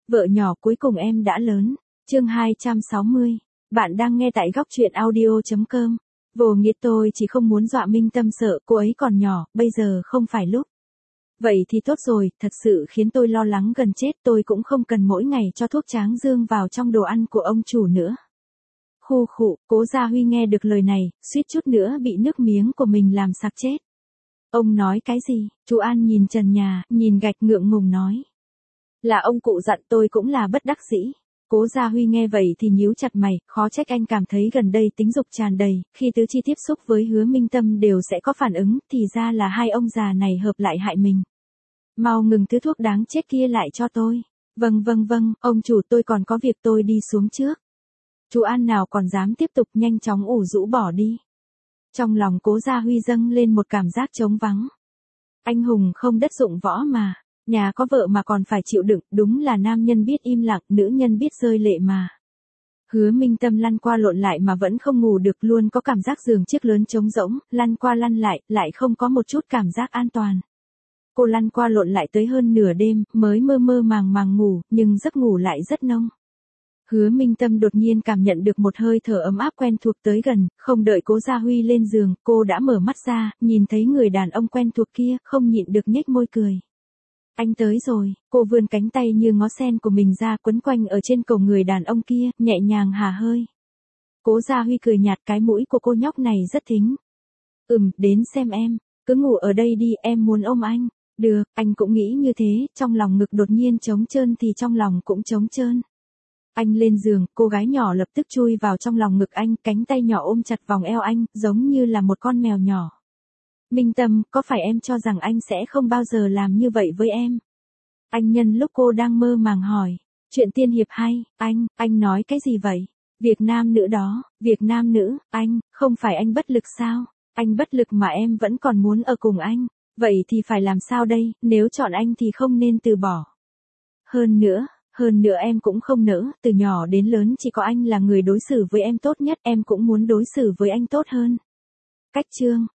Vợ nhỏ cuối cùng em đã lớn. Chương 260. Bạn đang nghe tại góc truyện audio.com. Vô nghĩa tôi chỉ không muốn dọa Minh Tâm sợ cô ấy còn nhỏ, bây giờ không phải lúc. Vậy thì tốt rồi, thật sự khiến tôi lo lắng gần chết, tôi cũng không cần mỗi ngày cho thuốc tráng dương vào trong đồ ăn của ông chủ nữa. Khu khụ, Cố Gia Huy nghe được lời này, suýt chút nữa bị nước miếng của mình làm sặc chết. Ông nói cái gì? Chú An nhìn trần nhà, nhìn gạch ngượng ngùng nói. Là ông cụ dặn, tôi cũng là bất đắc dĩ. Cố Gia Huy nghe vậy thì nhíu chặt mày, khó trách anh cảm thấy gần đây tính dục tràn đầy, khi tứ chi tiếp xúc với Hứa Minh Tâm đều sẽ có phản ứng, thì ra là hai ông già này hợp lại hại mình. Mau ngừng thứ thuốc đáng chết kia lại cho tôi. Vâng, ông chủ, tôi còn có việc, tôi đi xuống trước. Chú An nào còn dám tiếp tục, nhanh chóng ủ rũ bỏ đi. Trong lòng Cố Gia Huy dâng lên một cảm giác trống vắng. Anh hùng không đất dụng võ mà. Nhà có vợ mà còn phải chịu đựng, đúng là nam nhân biết im lặng, nữ nhân biết rơi lệ mà. Hứa Minh Tâm lăn qua lộn lại mà vẫn không ngủ được, luôn có cảm giác giường chiếc lớn trống rỗng, lăn qua lăn lại không có một chút cảm giác an toàn. Cô lăn qua lộn lại tới hơn nửa đêm, mới mơ mơ màng ngủ, nhưng giấc ngủ lại rất nông. Hứa Minh Tâm đột nhiên cảm nhận được một hơi thở ấm áp quen thuộc tới gần, không đợi Cố Gia Huy lên giường, cô đã mở mắt ra, nhìn thấy người đàn ông quen thuộc kia, không nhịn được nhếch môi cười. Anh tới rồi, cô vươn cánh tay như ngó sen của mình ra quấn quanh ở trên cổ người đàn ông kia, nhẹ nhàng hả hơi. Cố Gia Huy cười nhạt, cái mũi của cô nhóc này rất thính. Đến xem em, cứ ngủ ở đây đi, em muốn ôm anh. Được, anh cũng nghĩ như thế, trong lòng ngực đột nhiên trống trơn thì trong lòng cũng trống trơn. Anh lên giường, cô gái nhỏ lập tức chui vào trong lòng ngực anh, cánh tay nhỏ ôm chặt vòng eo anh, giống như là một con mèo nhỏ. Minh Tâm, có phải em cho rằng anh sẽ không bao giờ làm như vậy với em? Anh nhân lúc cô đang mơ màng hỏi. Chuyện tiên hiệp hay, anh nói cái gì vậy? Việc nam nữ đó, việc nam nữ, không phải anh bất lực sao? Anh bất lực mà em vẫn còn muốn ở cùng anh. Vậy thì phải làm sao đây, nếu chọn anh thì không nên từ bỏ. Hơn nữa em cũng không nỡ, từ nhỏ đến lớn chỉ có anh là người đối xử với em tốt nhất, em cũng muốn đối xử với anh tốt hơn. Cách chương